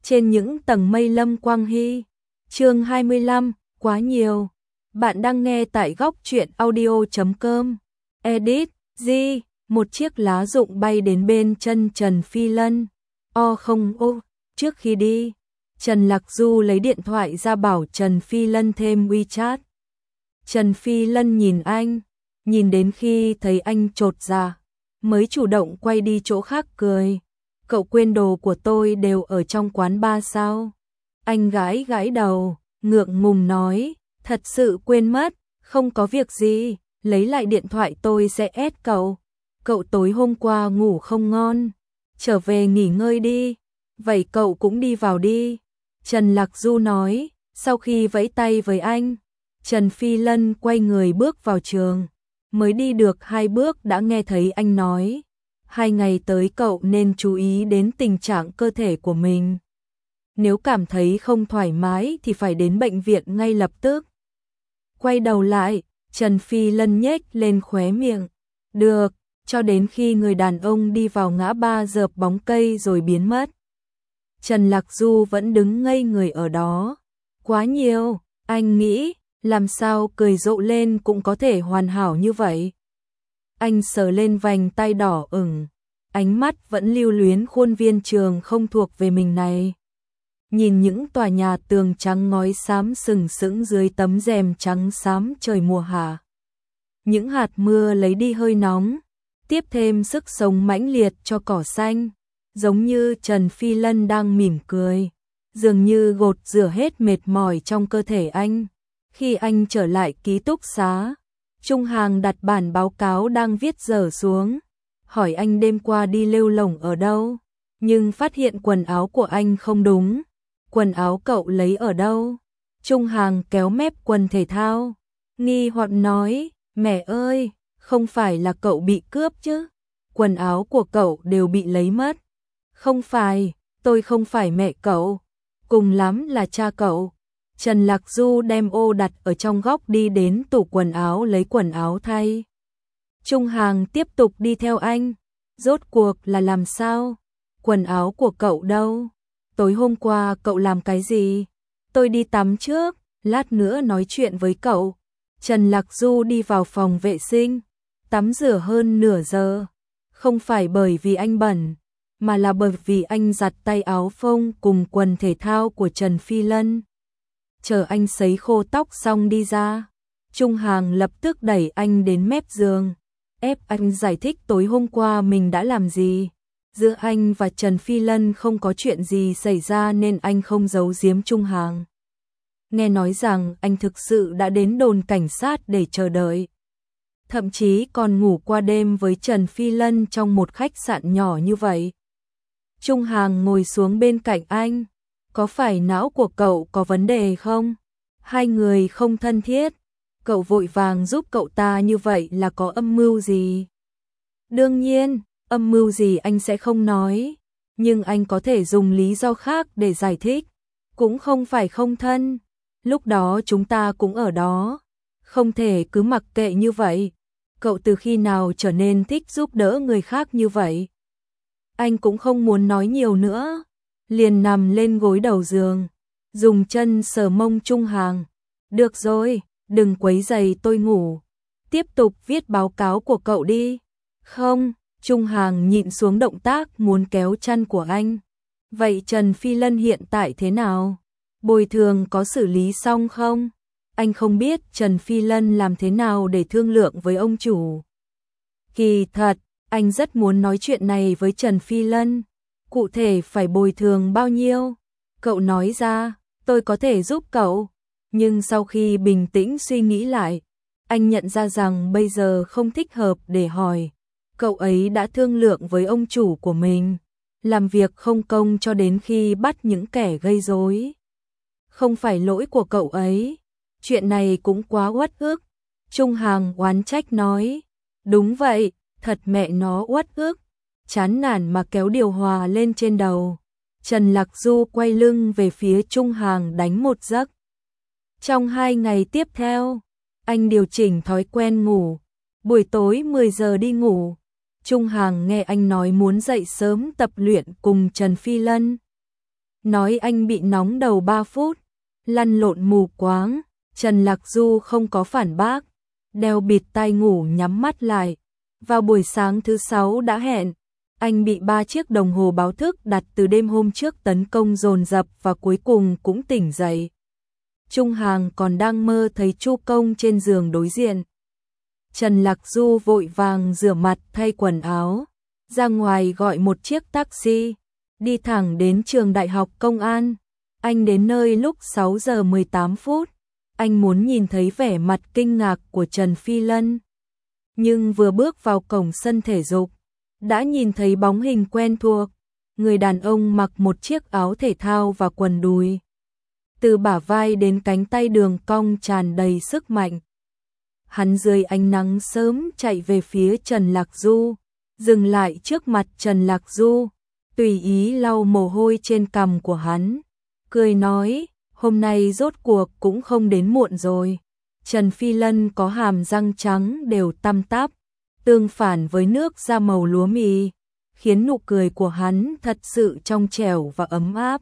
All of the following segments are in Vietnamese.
trên những tầng mây Lâm Quang Hy. Chương 25, quá nhiều. Bạn đang nghe tại góc truyện audio.com. Edit, G, một chiếc lá rụng bay đến bên chân Trần Phi Lân. Không ô, trước khi đi, Trần Lạc Du lấy điện thoại ra bảo Trần Phi Lân thêm WeChat. Trần Phi Lân nhìn anh, nhìn đến khi thấy anh chột dạ, mới chủ động quay đi chỗ khác cười. Cậu quên đồ của tôi đều ở trong quán bar sao? Anh gãi gãi đầu, ngượng ngùng nói, thật sự quên mất, không có việc gì, lấy lại điện thoại tôi sẽ add cậu. Cậu tối hôm qua ngủ không ngon, trở về nghỉ ngơi đi, vậy cậu cũng đi vào đi. Trần Lạc Du nói, sau khi vẫy tay với anh, Trần Phi Lân quay người bước vào trường, mới đi được 2 bước đã nghe thấy anh nói, 2 ngày tới cậu nên chú ý đến tình trạng cơ thể của mình. Nếu cảm thấy không thoải mái thì phải đến bệnh viện ngay lập tức. Quay đầu lại, Trần Phi Lân nhếch lên khóe miệng. Được, cho đến khi người đàn ông đi vào ngã ba dợp bóng cây rồi biến mất. Trần Lạc Du vẫn đứng ngây người ở đó. Quá nhiều, anh nghĩ, làm sao cười rộ lên cũng có thể hoàn hảo như vậy. Anh sờ lên vành tay đỏ ửng, ánh mắt vẫn lưu luyến khuôn viên trường không thuộc về mình này. Nhìn những tòa nhà tường trắng ngói xám sừng sững dưới tấm rèm trắng xám trời mùa hạ. Những hạt mưa lấy đi hơi nóng, tiếp thêm sức sống mãnh liệt cho cỏ xanh, giống như Trần Phi Lân đang mỉm cười, dường như gột rửa hết mệt mỏi trong cơ thể anh. Khi anh trở lại ký túc xá, Trung Hàng đặt bản báo cáo đang viết dở xuống, hỏi anh đêm qua đi lêu lổng ở đâu, nhưng phát hiện quần áo của anh không đúng. Quần áo cậu lấy ở đâu? Trung Hàng kéo mép quần thể thao, nghi hoặc nói, mẹ ơi, không phải là cậu bị cướp chứ? Quần áo của cậu đều bị lấy mất. Không phải, tôi không phải mẹ cậu, cùng lắm là cha cậu. Trần Lạc Du đem ô đặt ở trong góc đi đến tủ quần áo lấy quần áo thay. Trung Hàng tiếp tục đi theo anh. Rốt cuộc là làm sao? Quần áo của cậu đâu? Tối hôm qua cậu làm cái gì? Tôi đi tắm trước, lát nữa nói chuyện với cậu. Trần Lạc Du đi vào phòng vệ sinh, tắm rửa hơn nửa giờ. Không phải bởi vì anh bẩn, mà là bởi vì anh giặt tay áo phông cùng quần thể thao của Trần Phi Lân. Chờ anh sấy khô tóc xong đi ra, Trung Hàng lập tức đẩy anh đến mép giường, ép anh giải thích tối hôm qua mình đã làm gì. Giữa anh và Trần Phi Lân không có chuyện gì xảy ra nên anh không giấu giếm Trung Hàng. Nghe nói rằng anh thực sự đã đến đồn cảnh sát để chờ đợi. Thậm chí còn ngủ qua đêm với Trần Phi Lân trong một khách sạn nhỏ như vậy. Trung Hàng ngồi xuống bên cạnh anh. Có phải não của cậu có vấn đề không? Hai người không thân thiết. Cậu vội vàng giúp cậu ta như vậy là có âm mưu gì? Đương nhiên, âm mưu gì anh sẽ không nói. Nhưng anh có thể dùng lý do khác để giải thích. Cũng không phải không thân. Lúc đó chúng ta cũng ở đó. Không thể cứ mặc kệ như vậy. Cậu từ khi nào trở nên thích giúp đỡ người khác như vậy? Anh cũng không muốn nói nhiều nữa. Liền nằm lên gối đầu giường, dùng chân sờ mông Trung Hàng. Được rồi, đừng quấy rầy tôi ngủ. Tiếp tục viết báo cáo của cậu đi. Không, Trung Hàng nhịn xuống động tác muốn kéo chăn của anh. Vậy Trần Phi Lân hiện tại thế nào? Bồi thường có xử lý xong không? Anh không biết Trần Phi Lân làm thế nào để thương lượng với ông chủ. Kỳ thật, anh rất muốn nói chuyện này với Trần Phi Lân. Cụ thể phải bồi thường bao nhiêu? Cậu nói ra, tôi có thể giúp cậu. Nhưng sau khi bình tĩnh suy nghĩ lại, anh nhận ra rằng bây giờ không thích hợp để hỏi. Cậu ấy đã thương lượng với ông chủ của mình, làm việc không công cho đến khi bắt những kẻ gây rối. Không phải lỗi của cậu ấy, chuyện này cũng quá uất ức. Trung Hàng oán trách nói, đúng vậy, thật mẹ nó uất ức. Chán nản mà kéo điều hòa lên trên đầu. Trần Lạc Du quay lưng về phía Trung Hàng đánh một giấc. Trong 2 ngày tiếp theo, anh điều chỉnh thói quen ngủ. Buổi tối 10 giờ đi ngủ. Trung Hàng nghe anh nói muốn dậy sớm tập luyện cùng Trần Phi Lân. nói anh bị nóng đầu 3 phút, lăn lộn mù quáng. Trần Lạc Du không có phản bác, đeo bịt tai ngủ nhắm mắt lại. Vào buổi sáng thứ 6 đã hẹn, anh bị 3 chiếc đồng hồ báo thức đặt từ đêm hôm trước tấn công dồn dập và cuối cùng cũng tỉnh dậy. Trung Hàng còn đang mơ thấy Chu Công trên giường đối diện. Trần Lạc Du vội vàng rửa mặt thay quần áo, ra ngoài gọi một chiếc taxi, đi thẳng đến trường Đại học Công an. Anh đến nơi lúc 6 giờ 18 phút. Anh muốn nhìn thấy vẻ mặt kinh ngạc của Trần Phi Lân. Nhưng vừa bước vào cổng sân thể dục, đã nhìn thấy bóng hình quen thuộc. Người đàn ông mặc một chiếc áo thể thao và quần đùi. Từ bả vai đến cánh tay đường cong tràn đầy sức mạnh. Hắn dưới ánh nắng sớm chạy về phía Trần Lạc Du, dừng lại trước mặt Trần Lạc Du, tùy ý lau mồ hôi trên cằm của hắn, cười nói, hôm nay rốt cuộc cũng không đến muộn rồi. Trần Phi Lân có hàm răng trắng đều tăm tắp, tương phản với nước da màu lúa mì, khiến nụ cười của hắn thật sự trong trẻo và ấm áp.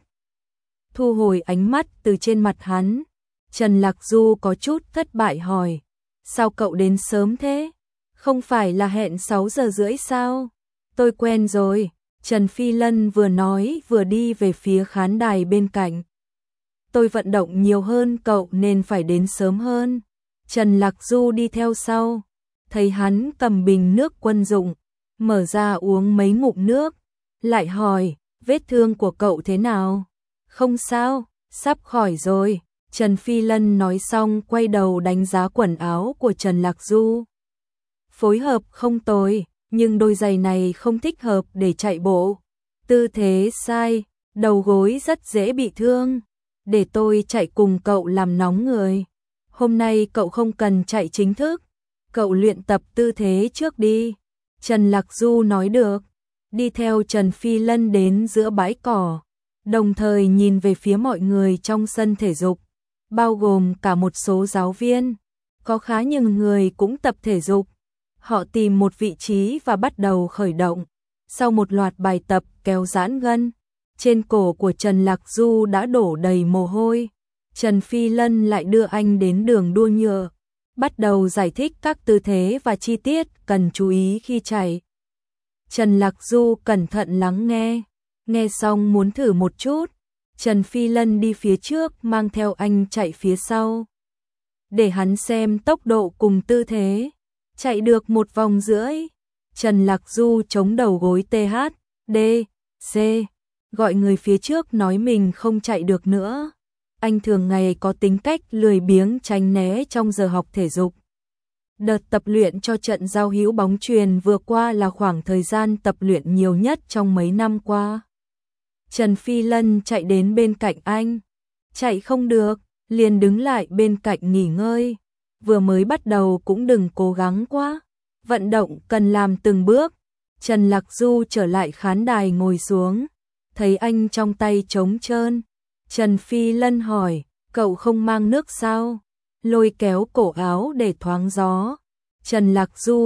Thu hồi ánh mắt từ trên mặt hắn, Trần Lạc Du có chút thất bại hỏi, sao cậu đến sớm thế? Không phải là hẹn 6 giờ rưỡi sao? Tôi quen rồi. Trần Phi Lân vừa nói vừa đi về phía khán đài bên cạnh. Tôi vận động nhiều hơn cậu nên phải đến sớm hơn. Trần Lạc Du đi theo sau, thấy hắn cầm bình nước quân dụng, mở ra uống mấy ngụm nước, lại hỏi, vết thương của cậu thế nào? Không sao, sắp khỏi rồi. Trần Phi Lân nói xong quay đầu đánh giá quần áo của Trần Lạc Du. Phối hợp không tồi, nhưng đôi giày này không thích hợp để chạy bộ. Tư thế sai, đầu gối rất dễ bị thương. Để tôi chạy cùng cậu làm nóng người. Hôm nay cậu không cần chạy chính thức, cậu luyện tập tư thế trước đi. Trần Lạc Du nói được, đi theo Trần Phi Lân đến giữa bãi cỏ, đồng thời nhìn về phía mọi người trong sân thể dục, bao gồm cả một số giáo viên. Có khá nhiều người cũng tập thể dục. Họ tìm một vị trí và bắt đầu khởi động. Sau một loạt bài tập kéo giãn gân, trên cổ của Trần Lạc Du đã đổ đầy mồ hôi. Trần Phi Lân lại đưa anh đến đường đua nhựa, bắt đầu giải thích các tư thế và chi tiết cần chú ý khi chạy. Trần Lạc Du cẩn thận lắng nghe xong muốn thử một chút. Trần Phi Lân đi phía trước mang theo anh chạy phía sau, để hắn xem tốc độ cùng tư thế. Chạy được 1 vòng rưỡi, Trần Lạc Du chống đầu gối TH, D, C, gọi người phía trước nói mình không chạy được nữa. Anh thường ngày có tính cách lười biếng tránh né trong giờ học thể dục. Đợt tập luyện cho trận giao hữu bóng chuyền vừa qua là khoảng thời gian tập luyện nhiều nhất trong mấy năm qua. Trần Phi Lân chạy đến bên cạnh anh, chạy không được, liền đứng lại bên cạnh nghỉ ngơi. Vừa mới bắt đầu cũng đừng cố gắng quá, vận động cần làm từng bước. Trần Lạc Du trở lại khán đài ngồi xuống, thấy anh trong tay trống trơn. Trần Phi Lân hỏi, cậu không mang nước sao? Lôi kéo cổ áo để thoáng gió. Trần Lạc Du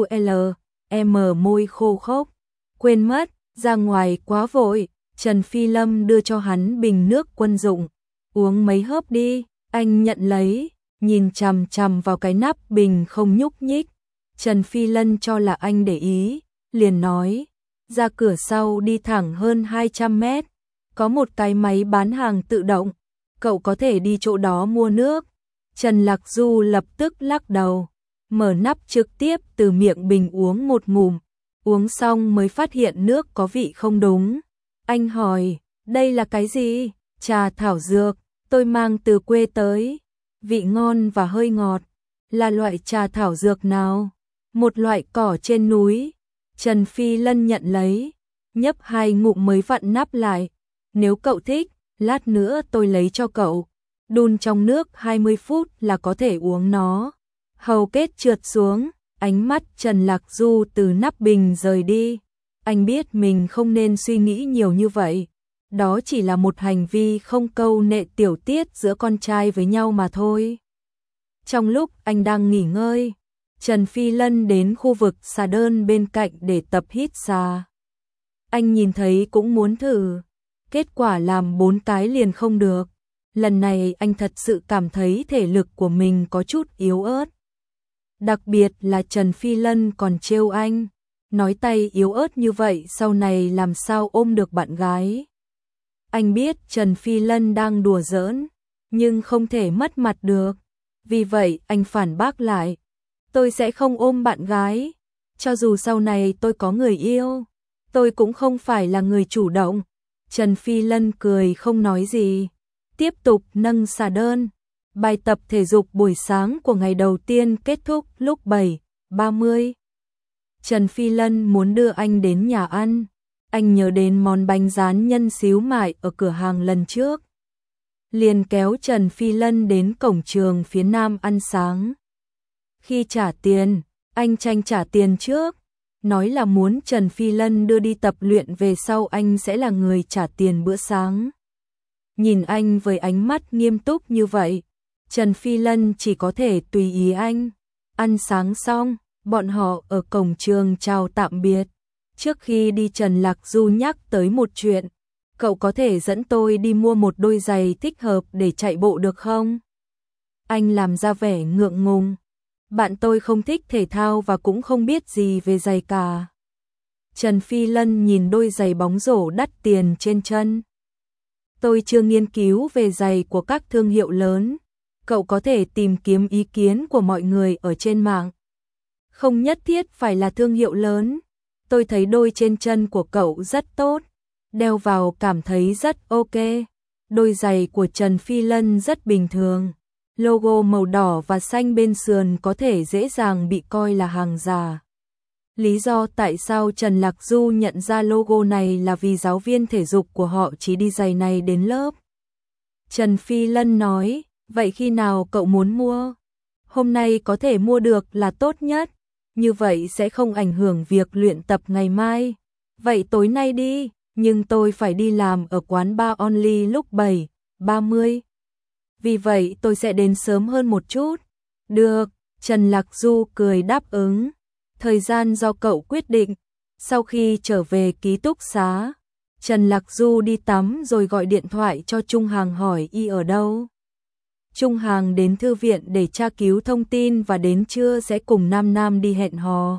môi khô khốc, quên mất, ra ngoài quá vội. Trần Phi Lâm đưa cho hắn bình nước quân dụng, uống mấy hớp đi. Anh nhận lấy, nhìn chằm chằm vào cái nắp bình không nhúc nhích. Trần Phi Lân cho là anh để ý, liền nói, ra cửa sau đi thẳng hơn 200 mét, có một cái máy bán hàng tự động, cậu có thể đi chỗ đó mua nước. Trần Lạc Du lập tức lắc đầu, mở nắp trực tiếp từ miệng bình uống một ngụm, uống xong mới phát hiện nước có vị không đúng. Anh hỏi, đây là cái gì? Trà thảo dược, tôi mang từ quê tới, vị ngon và hơi ngọt. Là loại trà thảo dược nào? Một loại cỏ trên núi. Trần Phi Lân nhận lấy, nhấp 2 ngụm mới vặn nắp lại. Nếu cậu thích, lát nữa tôi lấy cho cậu. Đun trong nước 20 phút là có thể uống nó. Hầu kết trượt xuống, ánh mắt Trần Lạc Du từ nắp bình rời đi. Anh biết mình không nên suy nghĩ nhiều như vậy. Đó chỉ là một hành vi không câu nệ tiểu tiết giữa con trai với nhau mà thôi. Trong lúc anh đang nghỉ ngơi, Trần Phi Lân đến khu vực xà đơn bên cạnh để tập hít xà. Anh nhìn thấy cũng muốn thử, kết quả làm 4 cái liền không được. Lần này anh thật sự cảm thấy thể lực của mình có chút yếu ớt. Đặc biệt là Trần Phi Lân còn trêu anh, nói tay yếu ớt như vậy sau này làm sao ôm được bạn gái. Anh biết Trần Phi Lân đang đùa giỡn, nhưng không thể mất mặt được. Vì vậy anh phản bác lại, tôi sẽ không ôm bạn gái. Cho dù sau này tôi có người yêu, tôi cũng không phải là người chủ động. Trần Phi Lân cười không nói gì, tiếp tục nâng xà đơn. Bài tập thể dục buổi sáng của ngày đầu tiên kết thúc lúc 7:30. Trần Phi Lân muốn đưa anh đến nhà ăn. Anh nhớ đến món bánh rán nhân xíu mại ở cửa hàng lần trước. Liền kéo Trần Phi Lân đến cổng trường phía nam ăn sáng. Khi trả tiền, anh tranh trả tiền trước, nói là muốn Trần Phi Lân đưa đi tập luyện về sau anh sẽ là người trả tiền bữa sáng. Nhìn anh với ánh mắt nghiêm túc như vậy, Trần Phi Lân chỉ có thể tùy ý anh. Ăn sáng xong, bọn họ ở cổng trường chào tạm biệt. Trước khi đi Trần Lạc Du nhắc tới một chuyện, cậu có thể dẫn tôi đi mua một đôi giày thích hợp để chạy bộ được không? Anh làm ra vẻ ngượng ngùng. Bạn tôi không thích thể thao và cũng không biết gì về giày cả. Trần Phi Lân nhìn đôi giày bóng rổ đắt tiền trên chân. Tôi chưa nghiên cứu về giày của các thương hiệu lớn. Cậu có thể tìm kiếm ý kiến của mọi người ở trên mạng. Không nhất thiết phải là thương hiệu lớn. Tôi thấy đôi trên chân của cậu rất tốt. Đeo vào cảm thấy rất ok. Đôi giày của Trần Phi Lân rất bình thường. Logo màu đỏ và xanh bên sườn có thể dễ dàng bị coi là hàng giả. Lý do tại sao Trần Lạc Du nhận ra logo này là vì giáo viên thể dục của họ chỉ đi giày này đến lớp. Trần Phi Lân nói, vậy khi nào cậu muốn mua? Hôm nay có thể mua được là tốt nhất, như vậy sẽ không ảnh hưởng việc luyện tập ngày mai. Vậy tối nay đi, nhưng tôi phải đi làm ở quán bar Only lúc 7:30. Vì vậy tôi sẽ đến sớm hơn một chút. Được, Trần Lạc Du cười đáp ứng. Thời gian do cậu quyết định. Sau khi trở về ký túc xá, Trần Lạc Du đi tắm rồi gọi điện thoại cho Trung Hàng hỏi y ở đâu. Trung Hàng đến thư viện để tra cứu thông tin và đến trưa sẽ cùng Nam Nam đi hẹn hò.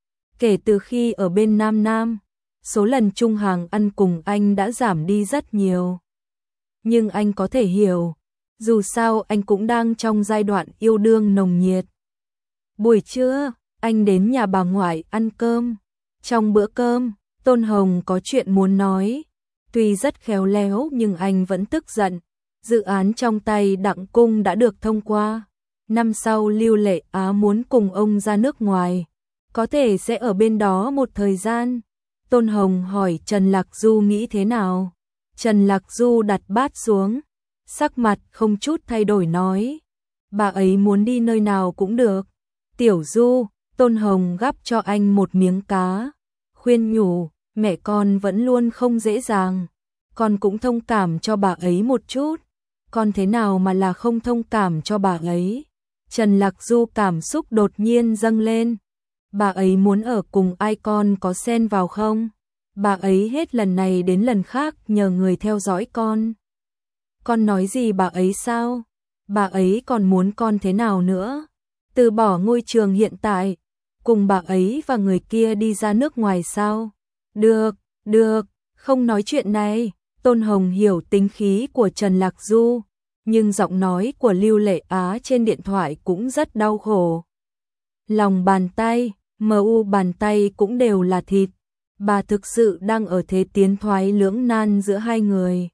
Kể từ khi ở bên Nam Nam, số lần Trung Hàng ăn cùng anh đã giảm đi rất nhiều. Nhưng anh có thể hiểu, dù sao anh cũng đang trong giai đoạn yêu đương nồng nhiệt. Buổi trưa, anh đến nhà bà ngoại ăn cơm. Trong bữa cơm, Tôn Hồng có chuyện muốn nói. Tuy rất khéo léo nhưng anh vẫn tức giận. Dự án trong tay Đặng Cung đã được thông qua. Năm sau Lưu Lệ Á muốn cùng ông ra nước ngoài. Có thể sẽ ở bên đó một thời gian. Tôn Hồng hỏi Trần Lạc Du nghĩ thế nào. Trần Lạc Du đặt bát xuống, sắc mặt không chút thay đổi nói. Bà ấy muốn đi nơi nào cũng được. Tiểu Du, Tôn Hồng gắp cho anh một miếng cá. Khuyên nhủ, mẹ con vẫn luôn không dễ dàng. Con cũng thông cảm cho bà ấy một chút. Con thế nào mà là không thông cảm cho bà ấy. Trần Lạc Du cảm xúc đột nhiên dâng lên. Bà ấy muốn ở cùng ai con có xen vào không? Bà ấy hết lần này đến lần khác nhờ người theo dõi con. Con nói gì bà ấy sao? Bà ấy còn muốn con thế nào nữa? Từ bỏ ngôi trường hiện tại, cùng bà ấy và người kia đi ra nước ngoài sao? Được, được, không nói chuyện này. Tôn Hồng hiểu tính khí của Trần Lạc Du, nhưng giọng nói của Lưu Lệ Á trên điện thoại cũng rất đau khổ. Lòng bàn tay, mu bàn tay cũng đều là thịt. Bà thực sự đang ở thế tiến thoái lưỡng nan giữa hai người.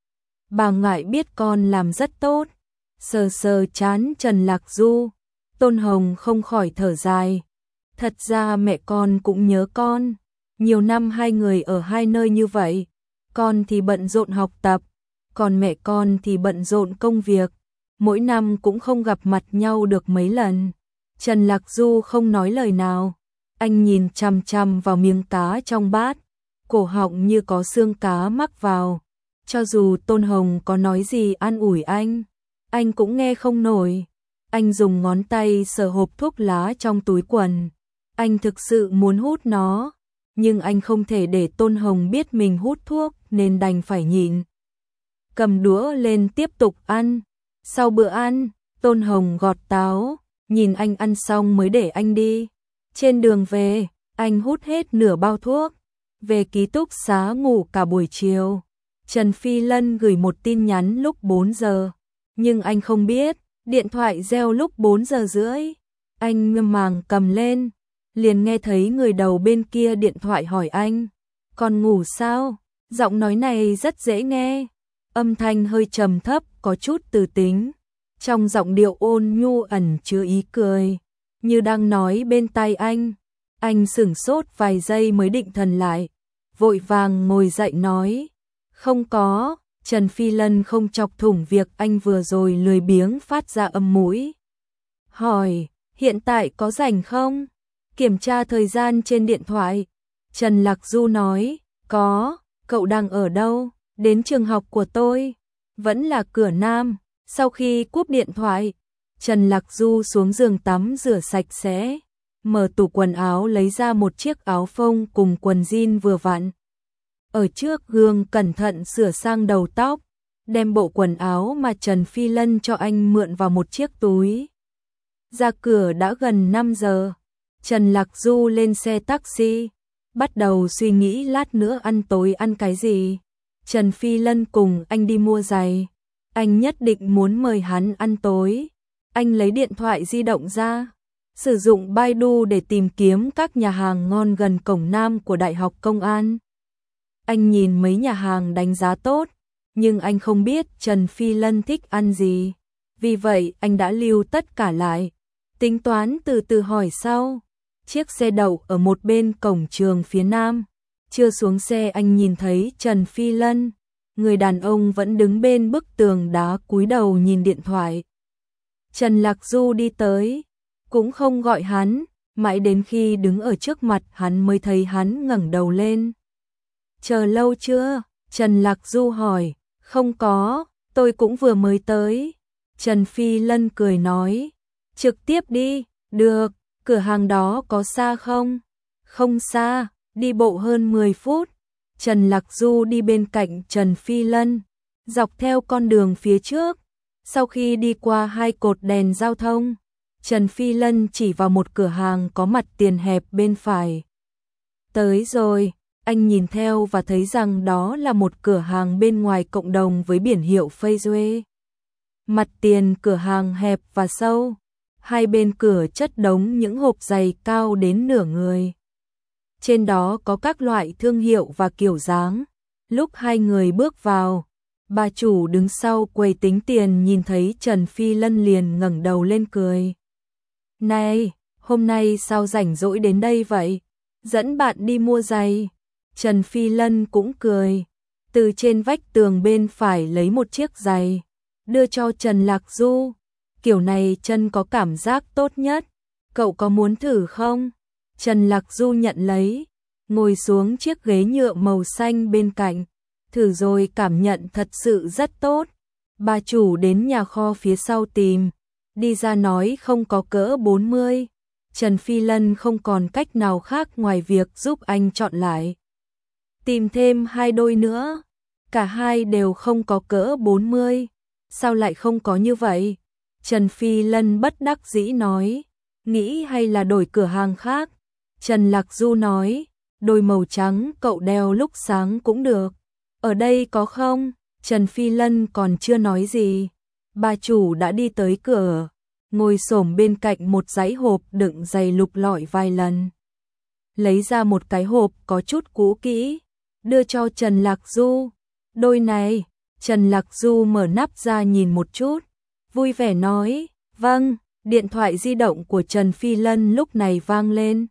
Bà ngại biết con làm rất tốt. Sờ sờ chán Trần Lạc Du, Tôn Hồng không khỏi thở dài. Thật ra mẹ con cũng nhớ con. Nhiều năm hai người ở hai nơi như vậy. Con thì bận rộn học tập, còn mẹ con thì bận rộn công việc. Mỗi năm cũng không gặp mặt nhau được mấy lần. Trần Lạc Du không nói lời nào. Anh nhìn chằm chằm vào miếng cá trong bát. Cổ họng như có xương cá mắc vào. Cho dù Tôn Hồng có nói gì an ủi anh cũng nghe không nổi. Anh dùng ngón tay sờ hộp thuốc lá trong túi quần. Anh thực sự muốn hút nó. nhưng anh không thể để Tôn Hồng biết mình hút thuốc nên đành phải nhịn. Cầm đũa lên tiếp tục ăn. Sau bữa ăn, Tôn Hồng gọt táo, nhìn anh ăn xong mới để anh đi. Trên đường về, anh hút hết nửa bao thuốc. Về ký túc xá ngủ cả buổi chiều. Trần Phi Lân gửi một tin nhắn lúc 4 giờ, nhưng anh không biết, điện thoại reo lúc 4 giờ rưỡi. Anh ngơ màng cầm lên, liền nghe thấy người đầu bên kia điện thoại hỏi anh, còn ngủ sao? Giọng nói này rất dễ nghe, âm thanh hơi trầm thấp, có chút từ tính. Trong giọng điệu ôn nhu ẩn chứa ý cười, như đang nói bên tai anh. Anh sửng sốt vài giây mới định thần lại, vội vàng ngồi dậy nói, không có. Trần Phi Lân không chọc thủng việc anh vừa rồi lười biếng phát ra âm mũi. Hỏi, hiện tại có rảnh không? Kiểm tra thời gian trên điện thoại. Trần Lạc Du nói, có. Cậu đang ở đâu? Đến trường học của tôi. Vẫn là cửa Nam. Sau khi cúp điện thoại, Trần Lạc Du xuống giường tắm rửa sạch sẽ, mở tủ quần áo lấy ra một chiếc áo phông cùng quần jean vừa vặn. Ở trước gương cẩn thận sửa sang đầu tóc, đem bộ quần áo mà Trần Phi Lân cho anh mượn vào một chiếc túi. Ra cửa đã gần 5 giờ, Trần Lạc Du lên xe taxi, bắt đầu suy nghĩ lát nữa ăn tối ăn cái gì. Trần Phi Lân cùng anh đi mua giày, anh nhất định muốn mời hắn ăn tối. Anh lấy điện thoại di động ra, sử dụng Baidu để tìm kiếm các nhà hàng ngon gần cổng Nam của Đại học Công an. Anh nhìn mấy nhà hàng đánh giá tốt, nhưng anh không biết Trần Phi Lân thích ăn gì. Vì vậy anh đã lưu tất cả lại, tính toán từ từ hỏi sau. Chiếc xe đậu ở một bên cổng trường phía Nam. Chưa xuống xe anh nhìn thấy Trần Phi Lân, người đàn ông vẫn đứng bên bức tường đá cúi đầu nhìn điện thoại. Trần Lạc Du đi tới, cũng không gọi hắn, mãi đến khi đứng ở trước mặt hắn mới thấy hắn ngẩng đầu lên. Chờ lâu chưa? Trần Lạc Du hỏi. Không có, tôi cũng vừa mới tới. Trần Phi Lân cười nói. Trực tiếp đi. Được, cửa hàng đó có xa không? Không xa, đi bộ hơn 10 phút. Trần Lạc Du đi bên cạnh Trần Phi Lân, dọc theo con đường phía trước. Sau khi đi qua 2 cột đèn giao thông, Trần Phi Lân chỉ vào một cửa hàng có mặt tiền hẹp bên phải. Tới rồi. Anh nhìn theo và thấy rằng đó là một cửa hàng bên ngoài cộng đồng với biển hiệu Phase. Mặt tiền cửa hàng hẹp và sâu, hai bên cửa chất đống những hộp giày cao đến nửa người. Trên đó có các loại thương hiệu và kiểu dáng. Lúc hai người bước vào, bà chủ đứng sau quầy tính tiền nhìn thấy Trần Phi Lân liền ngẩng đầu lên cười. Này, hôm nay sao rảnh rỗi đến đây vậy? Dẫn bạn đi mua giày. Trần Phi Lân cũng cười, từ trên vách tường bên phải lấy một chiếc giày, đưa cho Trần Lạc Du. Kiểu này chân có cảm giác tốt nhất, cậu có muốn thử không? Trần Lạc Du nhận lấy, ngồi xuống chiếc ghế nhựa màu xanh bên cạnh, thử rồi cảm nhận thật sự rất tốt. Bà chủ đến nhà kho phía sau tìm, đi ra nói không có cỡ 40. Trần Phi Lân không còn cách nào khác ngoài việc giúp anh chọn lại. Tìm thêm 2 đôi nữa, cả hai đều không có cỡ 40. Sao lại không có như vậy? Trần Phi Lân bất đắc dĩ nói, nghĩ hay là đổi cửa hàng khác. Trần Lạc Du nói, đôi màu trắng cậu đeo lúc sáng cũng được. Ở đây có không? Trần Phi Lân còn chưa nói gì, bà chủ đã đi tới cửa, ngồi xổm bên cạnh một dãy hộp đựng giày lục lọi vài lần. Lấy ra một cái hộp có chút cũ kỹ, đưa cho Trần Lạc Du. Đôi này. Trần Lạc Du mở nắp ra nhìn một chút, vui vẻ nói, vâng. Điện thoại di động của Trần Phi Lân lúc này vang lên.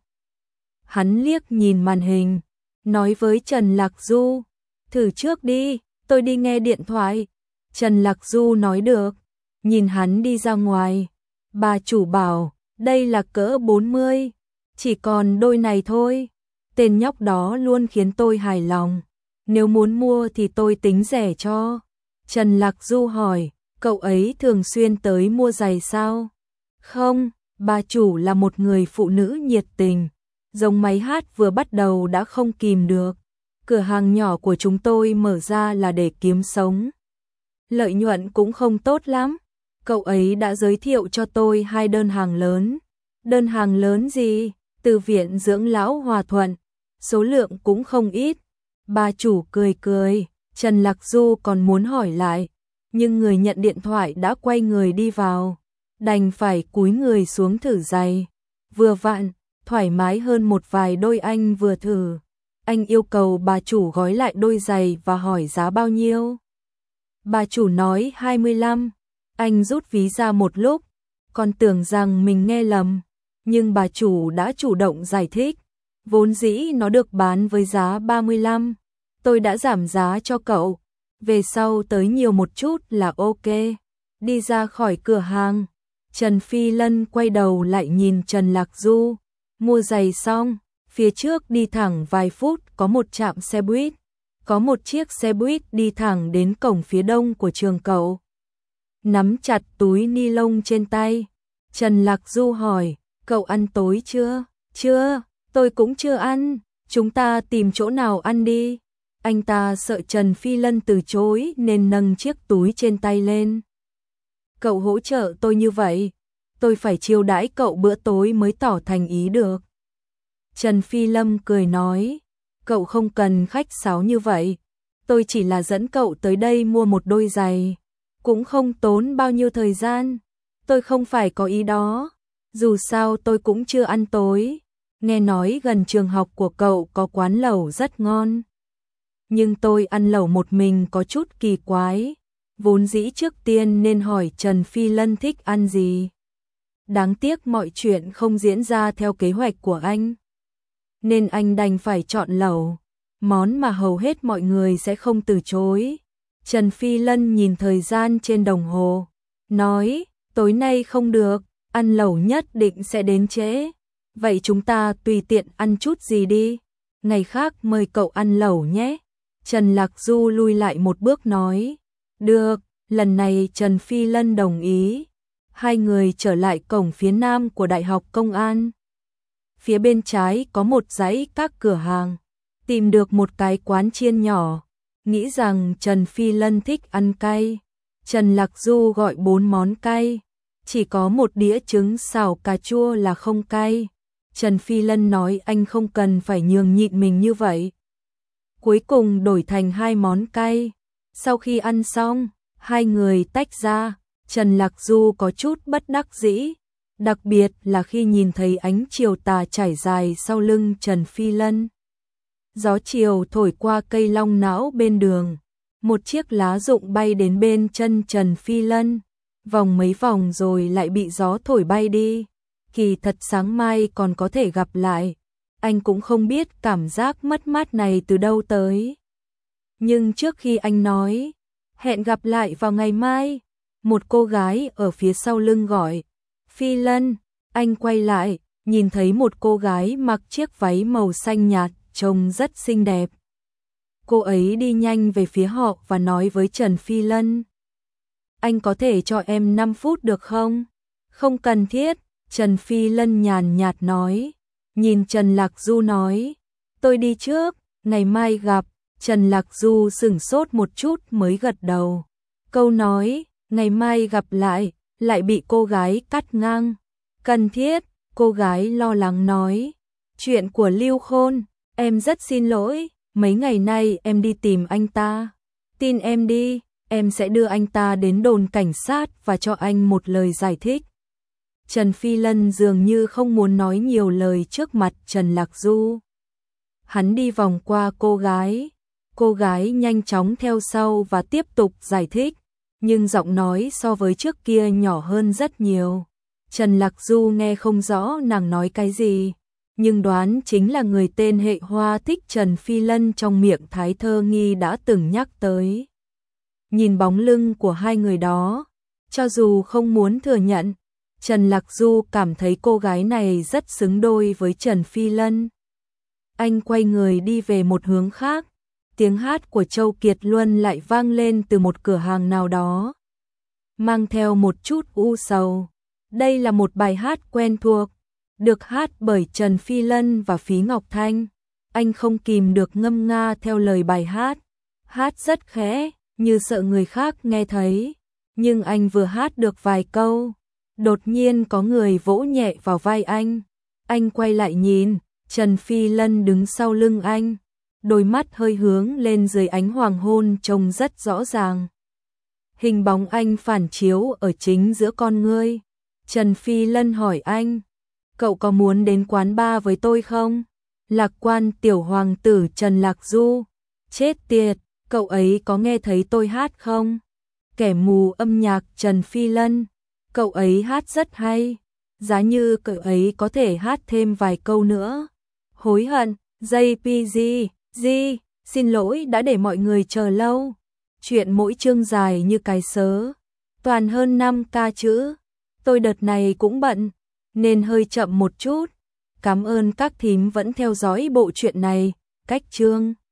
Hắn liếc nhìn màn hình, nói với Trần Lạc Du, thử trước đi, tôi đi nghe điện thoại. Trần Lạc Du nói được, nhìn hắn đi ra ngoài. Bà chủ bảo, đây là cỡ 40, chỉ còn đôi này thôi. Tên nhóc đó luôn khiến tôi hài lòng, nếu muốn mua thì tôi tính rẻ cho. Trần Lạc Du hỏi, cậu ấy thường xuyên tới mua giày sao? Không, bà chủ là một người phụ nữ nhiệt tình, giống máy hát vừa bắt đầu đã không kìm được. Cửa hàng nhỏ của chúng tôi mở ra là để kiếm sống. Lợi nhuận cũng không tốt lắm. Cậu ấy đã giới thiệu cho tôi 2 đơn hàng lớn. Đơn hàng lớn gì? Từ viện dưỡng lão Hòa Thuận. Số lượng cũng không ít. Bà chủ cười cười. Trần Lạc Du còn muốn hỏi lại, nhưng người nhận điện thoại đã quay người đi vào. Đành phải cúi người xuống thử giày. Vừa vặn, thoải mái hơn một vài đôi anh vừa thử. Anh yêu cầu bà chủ gói lại đôi giày và hỏi giá bao nhiêu. Bà chủ nói 25. Anh rút ví ra một lúc, còn tưởng rằng mình nghe lầm. Nhưng bà chủ đã chủ động giải thích. Vốn dĩ nó được bán với giá 35. Tôi đã giảm giá cho cậu. Về sau tới nhiều một chút là ok. Đi ra khỏi cửa hàng, Trần Phi Lân quay đầu lại nhìn Trần Lạc Du. Mua giày xong, phía trước đi thẳng vài phút có một trạm xe buýt. Có một chiếc xe buýt đi thẳng đến cổng phía đông của trường cậu. Nắm chặt túi ni lông trên tay, Trần Lạc Du hỏi, cậu ăn tối chưa? Chưa, tôi cũng chưa ăn, chúng ta tìm chỗ nào ăn đi. Anh ta sợ Trần Phi Lân từ chối nên nâng chiếc túi trên tay lên. Cậu hỗ trợ tôi như vậy, tôi phải chiêu đãi cậu bữa tối mới tỏ thành ý được. Trần Phi Lâm cười nói, cậu không cần khách sáo như vậy, tôi chỉ là dẫn cậu tới đây mua một đôi giày, cũng không tốn bao nhiêu thời gian, tôi không phải có ý đó, dù sao tôi cũng chưa ăn tối, nghe nói gần trường học của cậu có quán lẩu rất ngon. Nhưng tôi ăn lẩu một mình có chút kỳ quái, vốn dĩ trước tiên nên hỏi Trần Phi Lân thích ăn gì. Đáng tiếc mọi chuyện không diễn ra theo kế hoạch của anh, nên anh đành phải chọn lẩu, món mà hầu hết mọi người sẽ không từ chối. Trần Phi Lân nhìn thời gian trên đồng hồ, nói, tối nay không được, ăn lẩu nhất định sẽ đến trễ. Vậy chúng ta tùy tiện ăn chút gì đi, ngày khác mời cậu ăn lẩu nhé. Trần Lạc Du lui lại một bước nói, được, lần này Trần Phi Lân đồng ý. Hai người trở lại cổng phía nam của Đại học Công an. Phía bên trái có một dãy các cửa hàng, tìm được một cái quán chiên nhỏ, nghĩ rằng Trần Phi Lân thích ăn cay. Trần Lạc Du gọi 4 món cay, chỉ có một đĩa trứng xào cà chua là không cay. Trần Phi Lân nói anh không cần phải nhường nhịn mình như vậy. Cuối cùng đổi thành 2 món cay. Sau khi ăn xong, hai người tách ra. Trần Lạc Du có chút bất đắc dĩ, đặc biệt là khi nhìn thấy ánh chiều tà trải dài sau lưng Trần Phi Lân. Gió chiều thổi qua cây long não bên đường, một chiếc lá rụng bay đến bên chân Trần Phi Lân, vòng mấy vòng rồi lại bị gió thổi bay đi. Kỳ thật sáng mai còn có thể gặp lại, anh cũng không biết cảm giác mất mát này từ đâu tới. Nhưng trước khi anh nói, hẹn gặp lại vào ngày mai, một cô gái ở phía sau lưng gọi, Phi Lân. Anh quay lại, nhìn thấy một cô gái mặc chiếc váy màu xanh nhạt, trông rất xinh đẹp. Cô ấy đi nhanh về phía họ và nói với Trần Phi Lân, anh có thể cho em 5 phút được không? Không cần thiết, Trần Phi Lân nhàn nhạt nói. Nhìn Trần Lạc Du nói, tôi đi trước, ngày mai gặp. Trần Lạc Du sửng sốt một chút mới gật đầu. Câu nói, ngày mai gặp lại bị cô gái cắt ngang. Cần thiết, cô gái lo lắng nói. Chuyện của Lưu Khôn, em rất xin lỗi, mấy ngày nay em đi tìm anh ta. Tin em đi, em sẽ đưa anh ta đến đồn cảnh sát và cho anh một lời giải thích. Trần Phi Lân dường như không muốn nói nhiều lời trước mặt Trần Lạc Du. Hắn đi vòng qua cô gái nhanh chóng theo sau và tiếp tục giải thích, nhưng giọng nói so với trước kia nhỏ hơn rất nhiều. Trần Lạc Du nghe không rõ nàng nói cái gì, nhưng đoán chính là người tên Hệ Hoa thích Trần Phi Lân trong miệng Thái Thơ Nghi đã từng nhắc tới. Nhìn bóng lưng của hai người đó, cho dù không muốn thừa nhận, Trần Lạc Du cảm thấy cô gái này rất xứng đôi với Trần Phi Lân. Anh quay người đi về một hướng khác, tiếng hát của Châu Kiệt Luân lại vang lên từ một cửa hàng nào đó, mang theo một chút u sầu. Đây là một bài hát quen thuộc, được hát bởi Trần Phi Lân và Phí Ngọc Thanh. Anh không kìm được ngâm nga theo lời bài hát. Hát rất khẽ, như sợ người khác nghe thấy. Nhưng anh vừa hát được vài câu, đột nhiên có người vỗ nhẹ vào vai anh. Anh quay lại nhìn, Trần Phi Lân đứng sau lưng anh. Đôi mắt hơi hướng lên dưới ánh hoàng hôn trông rất rõ ràng. Hình bóng anh phản chiếu ở chính giữa con ngươi. Trần Phi Lân hỏi anh, cậu có muốn đến quán bar với tôi không? Lạc Quan tiểu hoàng tử Trần Lạc Du. Chết tiệt, cậu ấy có nghe thấy tôi hát không? Kẻ mù âm nhạc Trần Phi Lân. Cậu ấy hát rất hay. Giá như cậu ấy có thể hát thêm vài câu nữa. Hối hận, JPG, xin lỗi đã để mọi người chờ lâu. Chuyện mỗi chương dài như cái sớ, toàn hơn 5k chữ. Tôi đợt này cũng bận, nên hơi chậm một chút. Cảm ơn các thím vẫn theo dõi bộ truyện này, cách chương.